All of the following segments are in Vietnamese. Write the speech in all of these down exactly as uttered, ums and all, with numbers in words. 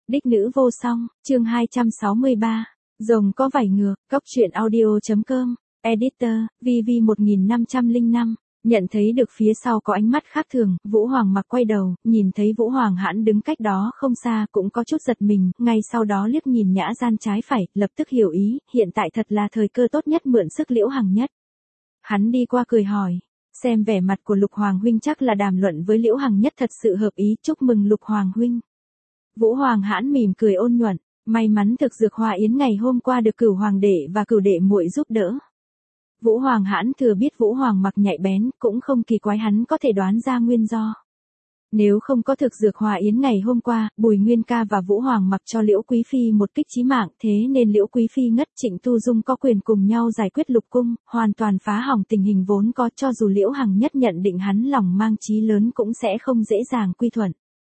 Đích nữ vô song, chương hai trăm sáu mươi ba. Rồng có vảy ngược, góc truyện audio.com, editor, vê vê một nghìn năm trăm lẻ năm. Nhận thấy được phía sau có ánh mắt khác thường, Vũ Hoàng mặc quay đầu, nhìn thấy Vũ Hoàng Hãn đứng cách đó không xa, cũng có chút giật mình, ngay sau đó liếc nhìn Nhã Gian trái phải, lập tức hiểu ý, hiện tại thật là thời cơ tốt nhất mượn sức Liễu Hằng Nhất. Hắn đi qua cười hỏi, xem vẻ mặt của Lục Hoàng huynh chắc là đàm luận với Liễu Hằng Nhất thật sự hợp ý, chúc mừng Lục Hoàng huynh. Vũ Hoàng Hãn mỉm cười ôn nhuận, may mắn thực dược hoa yến ngày hôm qua được Cửu Hoàng đệ và Cửu đệ muội giúp đỡ. Vũ Hoàng Hãn thừa biết Vũ Hoàng mặc nhạy bén, cũng không kỳ quái hắn có thể đoán ra nguyên do. Nếu không có thực dược hoa yến ngày hôm qua, Bùi Nguyên Ca và Vũ Hoàng mặc cho Liễu Quý Phi một kích chí mạng, thế nên Liễu Quý Phi ngất, Trịnh Tu Dung có quyền cùng nhau giải quyết lục cung, hoàn toàn phá hỏng tình hình vốn có, cho dù Liễu Hằng Nhất nhận định hắn lòng mang chí lớn cũng sẽ không dễ dàng quy thuận.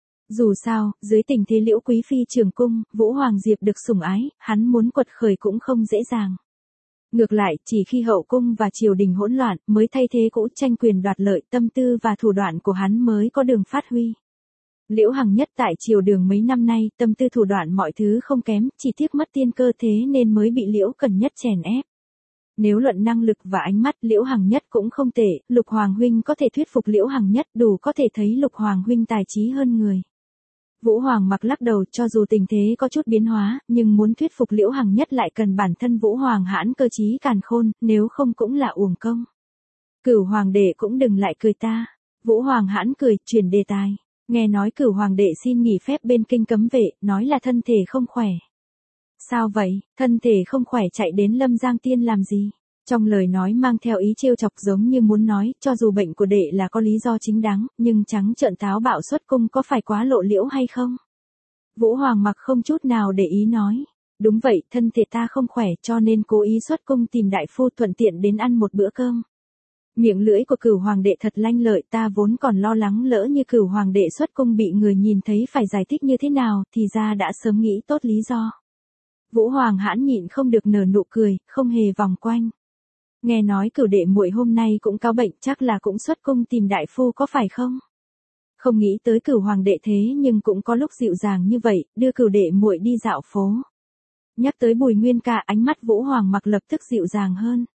Dù sao, dưới tình thế Liễu Quý Phi trường cung, Vũ Hoàng Diệp được sủng ái, hắn muốn quật khởi cũng không dễ dàng. Ngược lại, chỉ khi hậu cung và triều đình hỗn loạn, mới thay thế cũ tranh quyền đoạt lợi, tâm tư và thủ đoạn của hắn mới có đường phát huy. Liễu Hằng Nhất tại triều đường mấy năm nay, tâm tư thủ đoạn mọi thứ không kém, chỉ tiếc mất tiên cơ thế nên mới bị Liễu Cần Nhất chèn ép. Nếu luận năng lực và ánh mắt, Liễu Hằng Nhất cũng không tệ, Lục Hoàng huynh có thể thuyết phục Liễu Hằng Nhất, đủ có thể thấy Lục Hoàng huynh tài trí hơn người. Vũ Hoàng mặc lắc đầu, cho dù tình thế có chút biến hóa, nhưng muốn thuyết phục Liễu Hằng Nhất lại cần bản thân Vũ Hoàng Hãn cơ trí càn khôn, nếu không cũng là uổng công. Cửu Hoàng đệ cũng đừng lại cười ta. Vũ Hoàng Hãn cười, chuyển đề tài. Nghe nói Cửu Hoàng đệ xin nghỉ phép bên kinh cấm vệ, nói là thân thể không khỏe. Sao vậy, thân thể không khỏe chạy đến Lâm Giang Tiên làm gì? Trong lời nói mang theo ý trêu chọc, giống như muốn nói, cho dù bệnh của đệ là có lý do chính đáng, nhưng trắng trợn táo bạo xuất cung có phải quá lộ liễu hay không? Vũ Hoàng mặc không chút nào để ý nói. Đúng vậy, thân thể ta không khỏe cho nên cố ý xuất cung tìm đại phu thuận tiện đến ăn một bữa cơm. Miệng lưỡi của Cửu Hoàng đệ thật lanh lợi, ta vốn còn lo lắng lỡ như Cửu Hoàng đệ xuất cung bị người nhìn thấy phải giải thích như thế nào, thì ra đã sớm nghĩ tốt lý do. Vũ Hoàng Hãn nhịn không được nở nụ cười, không hề vòng quanh. Nghe nói Cửu đệ muội hôm nay cũng cáo bệnh, chắc là cũng xuất cung tìm đại phu có phải không? Không nghĩ tới Cửu Hoàng đệ thế nhưng cũng có lúc dịu dàng như vậy, đưa Cửu đệ muội đi dạo phố. Nhắc tới Bùi Nguyên Ca, ánh mắt Vũ Hoàng mặc lập tức dịu dàng hơn.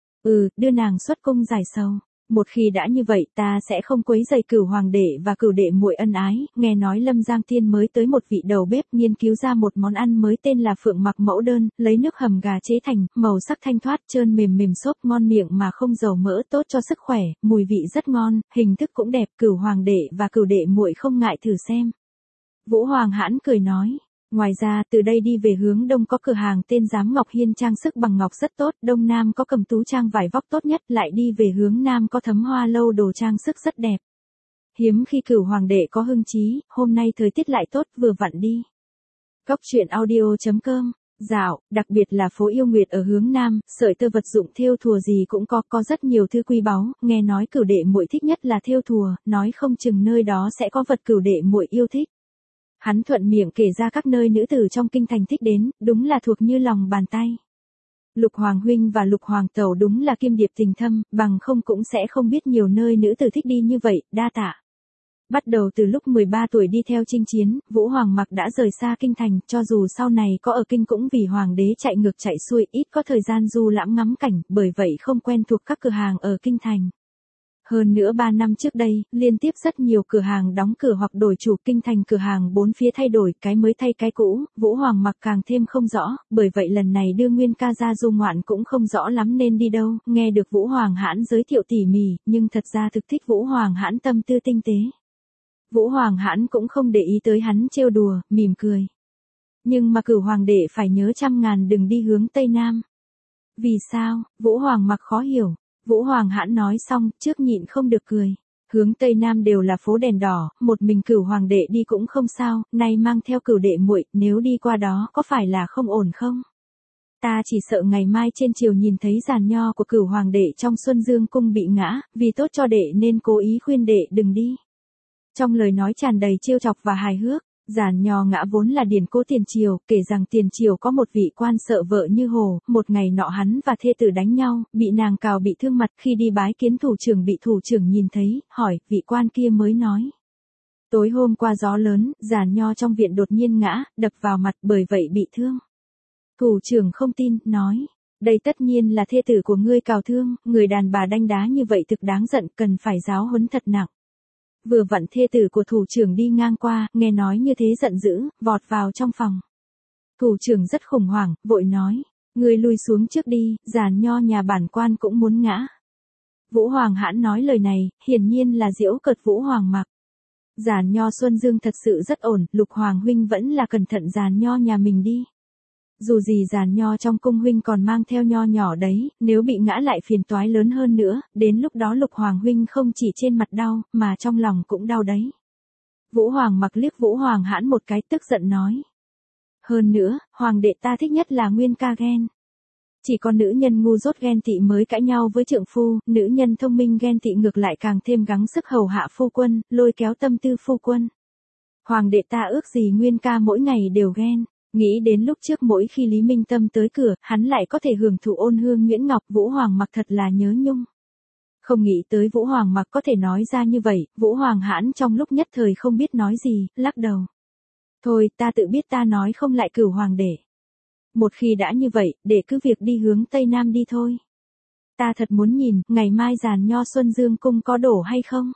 Ừ, đưa nàng xuất cung giải sầu. Một khi đã như vậy, ta sẽ không quấy rầy Cửu Hoàng đệ và Cửu đệ muội ân ái. Nghe nói Lâm Giang Tiên mới tới một vị đầu bếp nghiên cứu ra một món ăn mới tên là Phượng Mặc Mẫu Đơn, lấy nước hầm gà chế thành, màu sắc thanh thoát, trơn mềm mềm xốp, ngon miệng mà không dầu mỡ, tốt cho sức khỏe, mùi vị rất ngon, hình thức cũng đẹp. Cửu Hoàng đệ và Cửu đệ muội không ngại thử xem. Vũ Hoàng Hãn cười nói. Ngoài ra, từ đây đi về hướng đông có cửa hàng tên Giám Ngọc Hiên trang sức bằng ngọc rất tốt, đông nam có Cầm Tú trang vải vóc tốt nhất, lại đi về hướng nam có Thấm Hoa lâu đồ trang sức rất đẹp. Hiếm khi Cửu Hoàng đệ có hưng trí, hôm nay thời tiết lại tốt, vừa vặn đi. Góc truyện audio.com, dạo, đặc biệt là phố Yêu Nguyệt ở hướng nam, sợi tơ vật dụng thêu thùa gì cũng có, có rất nhiều thứ quý báu, nghe nói Cửu đệ muội thích nhất là thêu thùa, nói không chừng nơi đó sẽ có vật Cửu đệ muội yêu thích. Hắn thuận miệng kể ra các nơi nữ tử trong kinh thành thích đến, đúng là thuộc như lòng bàn tay. Lục Hoàng huynh và Lục Hoàng tẩu đúng là kim điệp tình thâm, bằng không cũng sẽ không biết nhiều nơi nữ tử thích đi như vậy, đa tạ. Bắt đầu từ lúc mười ba tuổi đi theo chinh chiến, Vũ Hoàng mặc đã rời xa kinh thành, cho dù sau này có ở kinh cũng vì hoàng đế chạy ngược chạy xuôi, ít có thời gian du lãm ngắm cảnh, bởi vậy không quen thuộc các cửa hàng ở kinh thành. Hơn nữa ba năm trước đây, liên tiếp rất nhiều cửa hàng đóng cửa hoặc đổi chủ, kinh thành cửa hàng bốn phía thay đổi, cái mới thay cái cũ, Vũ Hoàng mặc càng thêm không rõ, bởi vậy lần này đưa Nguyên Ca ra du ngoạn cũng không rõ lắm nên đi đâu, nghe được Vũ Hoàng Hãn giới thiệu tỉ mỉ, nhưng thật ra thực thích Vũ Hoàng Hãn tâm tư tinh tế. Vũ Hoàng Hãn cũng không để ý tới hắn trêu đùa, mỉm cười. Nhưng mà Cửu Hoàng đệ phải nhớ trăm ngàn đừng đi hướng Tây Nam. Vì sao? Vũ Hoàng mặc khó hiểu. Vũ Hoàng Hãn nói xong, trước nhịn không được cười. Hướng Tây Nam đều là phố đèn đỏ, một mình Cửu Hoàng đệ đi cũng không sao, nay mang theo Cửu đệ muội, nếu đi qua đó có phải là không ổn không? Ta chỉ sợ ngày mai trên chiều nhìn thấy giàn nho của Cửu Hoàng đệ trong Xuân Dương cung bị ngã, vì tốt cho đệ nên cố ý khuyên đệ đừng đi. Trong lời nói tràn đầy trêu chọc và hài hước. Giàn nho ngã vốn là điển cố tiền triều, kể rằng tiền triều có một vị quan sợ vợ như hồ, một ngày nọ hắn và thê tử đánh nhau, bị nàng cào bị thương mặt, khi đi bái kiến thủ trưởng bị thủ trưởng nhìn thấy, hỏi, vị quan kia mới nói. Tối hôm qua gió lớn, giàn nho trong viện đột nhiên ngã, đập vào mặt bởi vậy bị thương. Thủ trưởng không tin, nói. Đây tất nhiên là thê tử của ngươi cào thương, người đàn bà đanh đá như vậy thực đáng giận, cần phải giáo huấn thật nặng. Vừa vặn thê tử của thủ trưởng đi ngang qua, nghe nói như thế giận dữ, vọt vào trong phòng. Thủ trưởng rất khủng hoảng, vội nói. Ngươi lui xuống trước đi, giàn nho nhà bản quan cũng muốn ngã. Vũ Hoàng Hãn nói lời này, hiển nhiên là giễu cợt Vũ Hoàng Mặc. Giàn nho Xuân Dương thật sự rất ổn, Lục Hoàng huynh vẫn là cẩn thận giàn nho nhà mình đi. Dù gì giàn nho trong cung huynh còn mang theo nho nhỏ đấy, nếu bị ngã lại phiền toái lớn hơn nữa, đến lúc đó Lục Hoàng huynh không chỉ trên mặt đau, mà trong lòng cũng đau đấy. Vũ Hoàng Mặc liếc Vũ Hoàng Hãn một cái tức giận nói. Hơn nữa, hoàng đệ ta thích nhất là Nguyên ca ghen. Chỉ có nữ nhân ngu dốt ghen tị mới cãi nhau với trượng phu, nữ nhân thông minh ghen tị ngược lại càng thêm gắng sức hầu hạ phu quân, lôi kéo tâm tư phu quân. Hoàng đệ ta ước gì Nguyên ca mỗi ngày đều ghen, nghĩ đến lúc trước mỗi khi Lý Minh Tâm tới cửa, hắn lại có thể hưởng thụ ôn hương nhuyễn ngọc. Vũ Hoàng Mặc thật là nhớ nhung. Không nghĩ tới Vũ Hoàng Mặc có thể nói ra như vậy, Vũ Hoàng Hãn trong lúc nhất thời không biết nói gì, lắc đầu. Thôi, ta tự biết ta nói không lại Cửu hoàng đệ. Một khi đã như vậy, để cứ việc đi hướng Tây Nam đi thôi. Ta thật muốn nhìn, ngày mai giàn nho Xuân Dương cung có đổ hay không?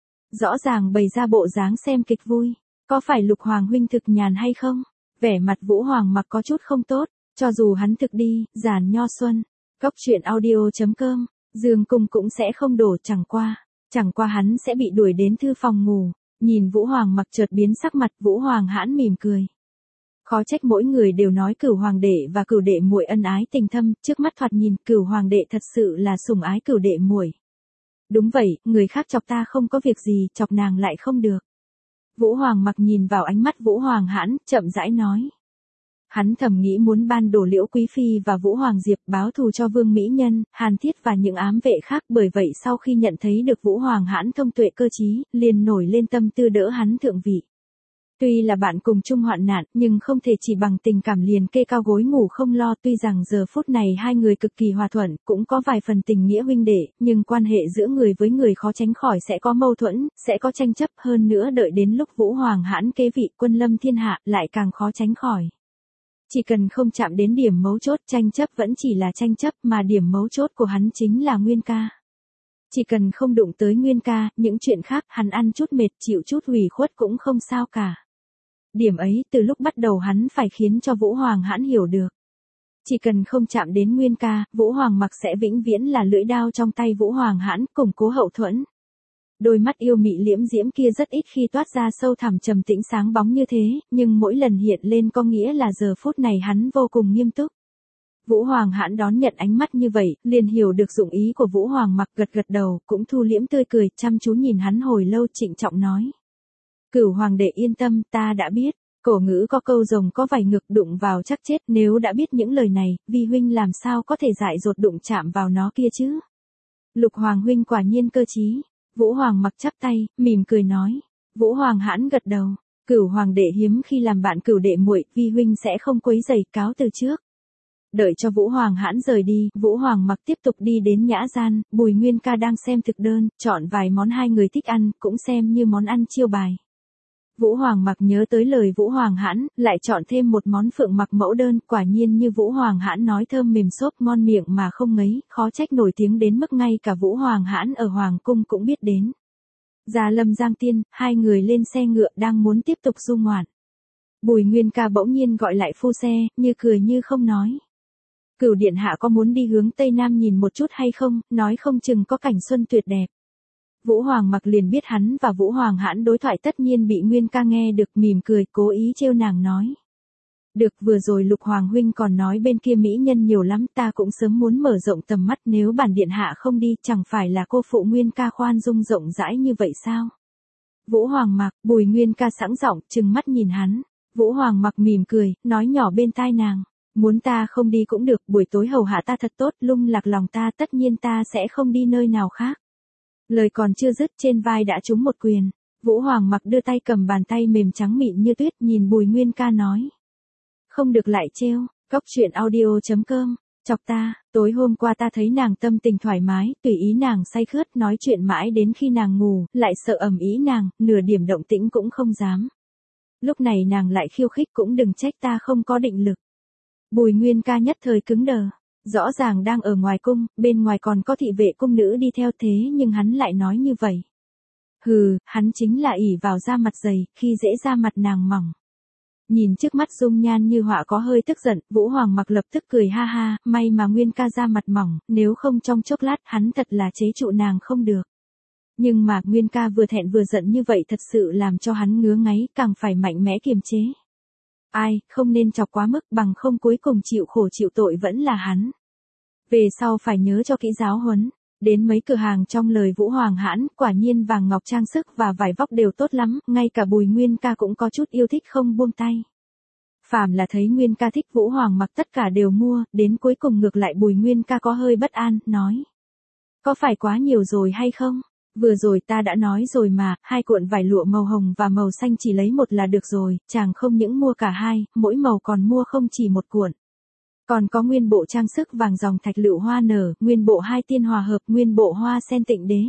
Rõ ràng bày ra bộ dáng xem kịch vui. Có phải Lục Hoàng huynh thực nhàn hay không? Vẻ mặt Vũ Hoàng Mặc có chút không tốt, cho dù hắn thực đi, giàn nho Xuân. Cốc truyện audio chấm com, Dương cung cũng sẽ không đổ, chẳng qua. Chẳng qua hắn sẽ bị đuổi đến thư phòng ngủ. Nhìn Vũ Hoàng Mặc chợt biến sắc mặt, Vũ Hoàng Hãn mỉm cười. Khó trách mỗi người đều nói Cửu hoàng đệ và Cửu đệ muội ân ái tình thâm, trước mắt thoạt nhìn Cửu hoàng đệ thật sự là sủng ái Cửu đệ muội. Đúng vậy, người khác chọc ta không có việc gì, chọc nàng lại không được. Vũ Hoàng Mặc nhìn vào ánh mắt Vũ Hoàng Hãn, chậm rãi nói. Hắn thầm nghĩ muốn ban đổ Liễu Quý Phi và Vũ Hoàng Diệp báo thù cho Vương Mỹ Nhân, Hàn Thiết và những ám vệ khác, bởi vậy sau khi nhận thấy được Vũ Hoàng Hãn thông tuệ cơ trí, liền nổi lên tâm tư đỡ hắn thượng vị. Tuy là bạn cùng chung hoạn nạn, nhưng không thể chỉ bằng tình cảm liền kê cao gối ngủ không lo. Tuy rằng giờ phút này hai người cực kỳ hòa thuận, cũng có vài phần tình nghĩa huynh đệ, nhưng quan hệ giữa người với người khó tránh khỏi sẽ có mâu thuẫn, sẽ có tranh chấp. Hơn nữa đợi đến lúc Vũ Hoàng Hãn kế vị quân lâm thiên hạ, lại càng khó tránh khỏi. Chỉ cần không chạm đến điểm mấu chốt, tranh chấp vẫn chỉ là tranh chấp, mà điểm mấu chốt của hắn chính là Nguyên ca. Chỉ cần không đụng tới Nguyên ca, những chuyện khác hắn ăn chút mệt, chịu chút ủy khuất cũng không sao cả. Điểm ấy từ lúc bắt đầu hắn phải khiến cho Vũ Hoàng Hãn hiểu được. Chỉ cần không chạm đến Nguyên ca, Vũ Hoàng Mặc sẽ vĩnh viễn là lưỡi đao trong tay Vũ Hoàng Hãn, củng cố hậu thuẫn. Đôi mắt yêu mị liễm diễm kia rất ít khi toát ra sâu thẳm trầm tĩnh sáng bóng như thế, nhưng mỗi lần hiện lên có nghĩa là giờ phút này hắn vô cùng nghiêm túc. Vũ Hoàng Hãn đón nhận ánh mắt như vậy, liền hiểu được dụng ý của Vũ Hoàng Mặc, gật gật đầu, cũng thu liễm tươi cười, chăm chú nhìn hắn hồi lâu, trịnh trọng nói. Cửu hoàng đệ yên tâm, ta đã biết. Cổ ngữ có câu rồng có vảy ngược, đụng vào chắc chết. Nếu đã biết những lời này, vi huynh làm sao có thể dại dột đụng chạm vào nó kia chứ? Lục Hoàng huynh quả nhiên cơ trí. Vũ Hoàng Mặc chắp tay, mỉm cười nói. Vũ Hoàng Hãn gật đầu. Cửu hoàng đệ hiếm khi làm bạn Cửu đệ muội, vi huynh sẽ không quấy rầy, cáo từ trước. Đợi cho Vũ Hoàng Hãn rời đi, Vũ Hoàng Mặc tiếp tục đi đến nhã gian. Bùi Nguyên ca đang xem thực đơn, chọn vài món hai người thích ăn, cũng xem như món ăn chiêu bài. Vũ Hoàng Mặc nhớ tới lời Vũ Hoàng Hãn, lại chọn thêm một món phượng mặc mẫu đơn, quả nhiên như Vũ Hoàng Hãn nói, thơm mềm xốp ngon miệng mà không ngấy, khó trách nổi tiếng đến mức ngay cả Vũ Hoàng Hãn ở Hoàng cung cũng biết đến. Ra Lâm Giang Tiên, hai người lên xe ngựa đang muốn tiếp tục du ngoạn. Bùi Nguyên ca bỗng nhiên gọi lại phu xe, như cười như không nói. Cửu điện hạ có muốn đi hướng Tây Nam nhìn một chút hay không, nói không chừng có cảnh xuân tuyệt đẹp. Vũ Hoàng Mặc liền biết hắn và Vũ Hoàng Hãn đối thoại tất nhiên bị Nguyên ca nghe được, mỉm cười, cố ý trêu nàng nói. Được, vừa rồi Lục Hoàng huynh còn nói bên kia mỹ nhân nhiều lắm, ta cũng sớm muốn mở rộng tầm mắt, nếu bản điện hạ không đi, chẳng phải là cô phụ Nguyên ca khoan dung rộng rãi như vậy sao? Vũ Hoàng Mặc, Bùi Nguyên ca sẵn giọng, trừng mắt nhìn hắn. Vũ Hoàng Mặc mỉm cười, nói nhỏ bên tai nàng. Muốn ta không đi cũng được, buổi tối hầu hạ ta thật tốt, lung lạc lòng ta, tất nhiên ta sẽ không đi nơi nào khác. Lời còn chưa dứt, trên vai đã trúng một quyền. Vũ Hoàng Mặc đưa tay cầm bàn tay mềm trắng mịn như tuyết, nhìn Bùi Nguyên ca nói. Không được lại trêu. Cốc truyện audio chấm com Chọc ta, tối hôm qua ta thấy nàng tâm tình thoải mái, tùy ý nàng say khướt nói chuyện mãi đến khi nàng ngủ, lại sợ ầm ĩ nàng, nửa điểm động tĩnh cũng không dám. Lúc này nàng lại khiêu khích cũng đừng trách ta không có định lực. Bùi Nguyên ca nhất thời cứng đờ. Rõ ràng đang ở ngoài cung, bên ngoài còn có thị vệ cung nữ đi theo thế nhưng hắn lại nói như vậy. Hừ, hắn chính là ỷ vào da mặt dày, khi dễ da mặt nàng mỏng. Nhìn trước mắt dung nhan như họa có hơi tức giận, Vũ Hoàng Mặc lập tức cười ha ha, may mà Nguyên ca da mặt mỏng, nếu không trong chốc lát hắn thật là chế trụ nàng không được. Nhưng mà Nguyên ca vừa thẹn vừa giận như vậy thật sự làm cho hắn ngứa ngáy, càng phải mạnh mẽ kiềm chế. Ai, không nên chọc quá mức, bằng không cuối cùng chịu khổ chịu tội vẫn là hắn. Về sau phải nhớ cho kỹ giáo huấn. Đến mấy cửa hàng trong lời Vũ Hoàng hãn, quả nhiên vàng ngọc trang sức và vải vóc đều tốt lắm, ngay cả Bùi Nguyên ca cũng có chút yêu thích không buông tay. Phàm là thấy Nguyên ca thích Vũ Hoàng Mặc tất cả đều mua, đến cuối cùng ngược lại Bùi Nguyên ca có hơi bất an, nói. Có phải quá nhiều rồi hay không? Vừa rồi ta đã nói rồi mà, hai cuộn vải lụa màu hồng và màu xanh chỉ lấy một là được rồi, chàng không những mua cả hai, mỗi màu còn mua không chỉ một cuộn. Còn có nguyên bộ trang sức vàng dòng thạch lựu hoa nở, nguyên bộ hai tiên hòa hợp, nguyên bộ hoa sen tịnh đế.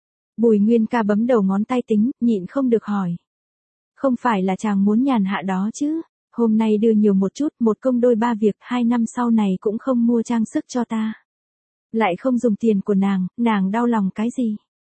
Bùi Nguyên ca bấm đầu ngón tay tính, nhịn không được hỏi. Không phải là chàng muốn nhàn hạ đó chứ, hôm nay đưa nhiều một chút, một công đôi ba việc, hai năm sau này cũng không mua trang sức cho ta. Lại không dùng tiền của nàng, nàng đau lòng cái gì?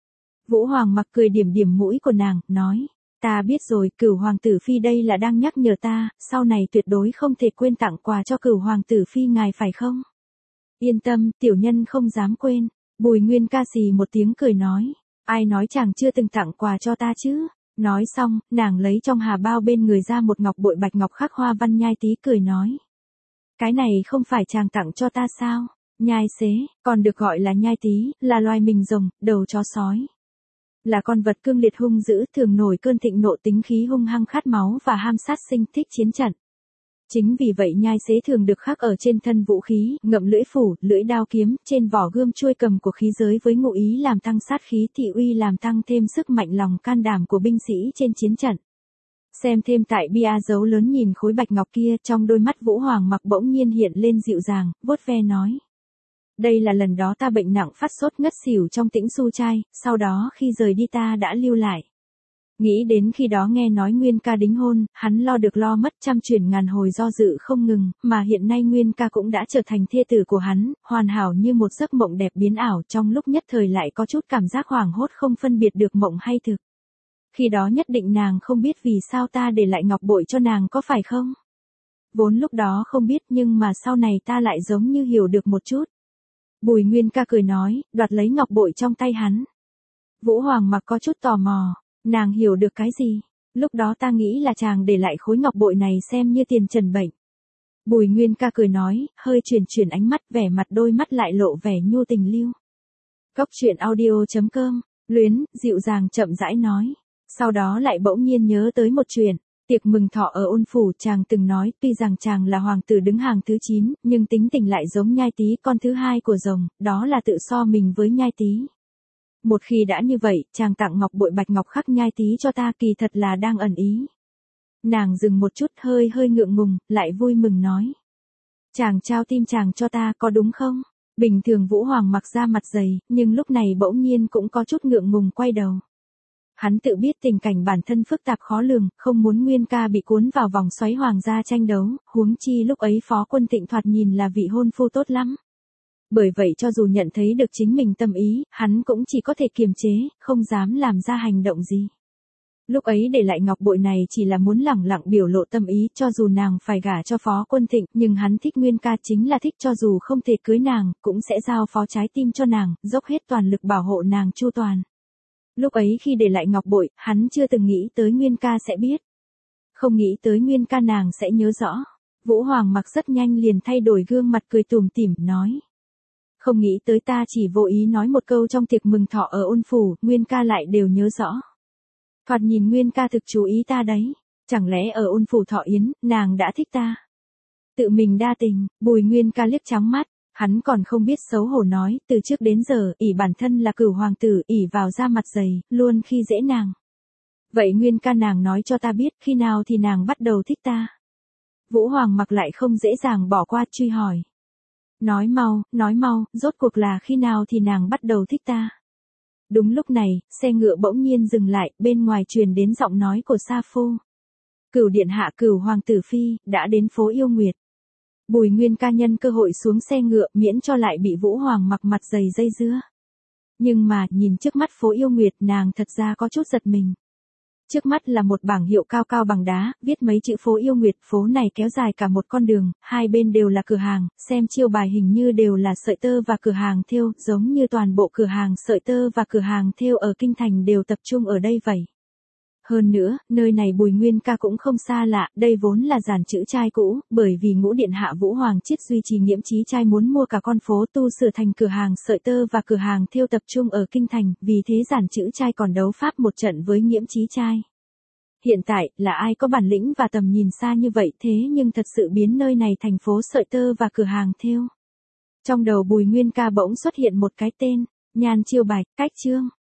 Vũ Hoàng Mặc cười điểm điểm mũi của nàng, nói. Ta biết rồi, Cửu Hoàng tử Phi đây là đang nhắc nhở ta, sau này tuyệt đối không thể quên tặng quà cho Cửu Hoàng tử Phi ngài phải không? Yên tâm, tiểu nhân không dám quên. Bùi Nguyên ca xì một tiếng cười nói. Ai nói chàng chưa từng tặng quà cho ta chứ? Nói xong, nàng lấy trong hà bao bên người ra một ngọc bội bạch ngọc khắc hoa văn nhai tí cười nói. Cái này không phải chàng tặng cho ta sao? Nhai xế, còn được gọi là nhai tí, là loài mình rồng, đầu chó sói. Là con vật cương liệt hung dữ, thường nổi cơn thịnh nộ, tính khí hung hăng khát máu và ham sát sinh, thích chiến trận. Chính vì vậy nhai xế thường được khắc ở trên thân vũ khí, ngậm lưỡi phủ, lưỡi đao kiếm, trên vỏ gươm chuôi cầm của khí giới với ngụ ý làm tăng sát khí, thị uy làm tăng thêm sức mạnh lòng can đảm của binh sĩ trên chiến trận. Xem thêm tại bia dấu lớn nhìn khối bạch ngọc kia, trong đôi mắt Vũ Hoàng Mặc bỗng nhiên hiện lên dịu dàng, vuốt ve nói. Đây là lần đó ta bệnh nặng phát sốt ngất xỉu trong Tĩnh Xu trai, sau đó khi rời đi ta đã lưu lại. Nghĩ đến khi đó nghe nói Nguyên ca đính hôn, hắn lo được lo mất trăm chuyển ngàn hồi do dự không ngừng, mà hiện nay Nguyên ca cũng đã trở thành thê tử của hắn, hoàn hảo như một giấc mộng đẹp biến ảo, trong lúc nhất thời lại có chút cảm giác hoảng hốt không phân biệt được mộng hay thực. Khi đó nhất định nàng không biết vì sao ta để lại ngọc bội cho nàng có phải không? Vốn lúc đó không biết nhưng mà sau này ta lại giống như hiểu được một chút. Bùi Nguyên ca cười nói, đoạt lấy ngọc bội trong tay hắn. Vũ Hoàng Mặc có chút tò mò, nàng hiểu được cái gì? Lúc đó ta nghĩ là chàng để lại khối ngọc bội này xem như tiền trần bệnh. Bùi Nguyên ca cười nói, hơi chuyển chuyển ánh mắt, vẻ mặt đôi mắt lại lộ vẻ nhu tình lưu. Cốc truyện audio chấm com, luyến, dịu dàng chậm rãi nói. Sau đó lại bỗng nhiên nhớ tới một chuyện. Tiệc mừng thọ ở Ôn phủ chàng từng nói tuy rằng chàng là hoàng tử đứng hàng thứ chín, nhưng tính tình lại giống Nhai Tý con thứ hai của rồng, đó là tự so mình với Nhai Tý. Một khi đã như vậy, chàng tặng ngọc bội bạch ngọc khắc Nhai Tý cho ta kỳ thật là đang ẩn ý. Nàng dừng một chút hơi hơi ngượng ngùng, lại vui mừng nói. Chàng trao tim chàng cho ta có đúng không? Bình thường Vũ Hoàng Mặc ra mặt dày, nhưng lúc này bỗng nhiên cũng có chút ngượng ngùng quay đầu. Hắn tự biết tình cảnh bản thân phức tạp khó lường, không muốn Nguyên ca bị cuốn vào vòng xoáy hoàng gia tranh đấu, huống chi lúc ấy Phó Quân Tịnh thoạt nhìn là vị hôn phu tốt lắm. Bởi vậy cho dù nhận thấy được chính mình tâm ý, hắn cũng chỉ có thể kiềm chế, không dám làm ra hành động gì. Lúc ấy để lại ngọc bội này chỉ là muốn lẳng lặng biểu lộ tâm ý, cho dù nàng phải gả cho Phó Quân Tịnh, nhưng hắn thích Nguyên ca chính là thích, cho dù không thể cưới nàng, cũng sẽ giao phó trái tim cho nàng, dốc hết toàn lực bảo hộ nàng chu toàn. Lúc ấy khi để lại ngọc bội, hắn chưa từng nghĩ tới Nguyên ca sẽ biết. Không nghĩ tới Nguyên ca nàng sẽ nhớ rõ. Vũ Hoàng Mặc rất nhanh liền thay đổi gương mặt cười tủm tỉm, nói. Không nghĩ tới ta chỉ vô ý nói một câu trong tiệc mừng thọ ở Ôn phủ, Nguyên ca lại đều nhớ rõ. Thoạt nhìn Nguyên ca thực chú ý ta đấy. Chẳng lẽ ở Ôn phủ thọ yến, nàng đã thích ta? Tự mình đa tình, Bùi Nguyên ca liếc trắng mắt. Hắn còn không biết xấu hổ nói, từ trước đến giờ, ỷ bản thân là Cửu hoàng tử, ỷ vào da mặt dày, luôn khi dễ nàng. Vậy Nguyên ca nàng nói cho ta biết, khi nào thì nàng bắt đầu thích ta? Vũ Hoàng Mặc lại không dễ dàng bỏ qua truy hỏi. Nói mau, nói mau, rốt cuộc là khi nào thì nàng bắt đầu thích ta. Đúng lúc này, xe ngựa bỗng nhiên dừng lại, bên ngoài truyền đến giọng nói của Sa Phu. Cửu điện hạ Cửu hoàng tử phi, đã đến phố Yêu Nguyệt. Bùi Nguyên Ca nhân cơ hội xuống xe ngựa miễn cho lại bị Vũ Hoàng mặc mặt dày dây dưa. Nhưng mà, nhìn trước mắt phố Yêu Nguyệt nàng thật ra có chút giật mình. Trước mắt là một bảng hiệu cao cao bằng đá, viết mấy chữ phố Yêu Nguyệt, phố này kéo dài cả một con đường, hai bên đều là cửa hàng, xem chiêu bài hình như đều là sợi tơ và cửa hàng thêu, giống như toàn bộ cửa hàng sợi tơ và cửa hàng thêu ở kinh thành đều tập trung ở đây vậy. Hơn nữa, nơi này Bùi Nguyên Ca cũng không xa lạ, đây vốn là giản chữ trai cũ, bởi vì ngũ điện hạ Vũ Hoàng Chiết duy trì nghiễm chí trai muốn mua cả con phố tu sửa thành cửa hàng sợi tơ và cửa hàng thêu tập trung ở kinh thành, vì thế giản chữ trai còn đấu pháp một trận với nghiễm chí trai. Hiện tại, là ai có bản lĩnh và tầm nhìn xa như vậy thế nhưng thật sự biến nơi này thành phố sợi tơ và cửa hàng thêu. Trong đầu Bùi Nguyên Ca bỗng xuất hiện một cái tên, Nhan Chiêu Bạch, Cách Trương.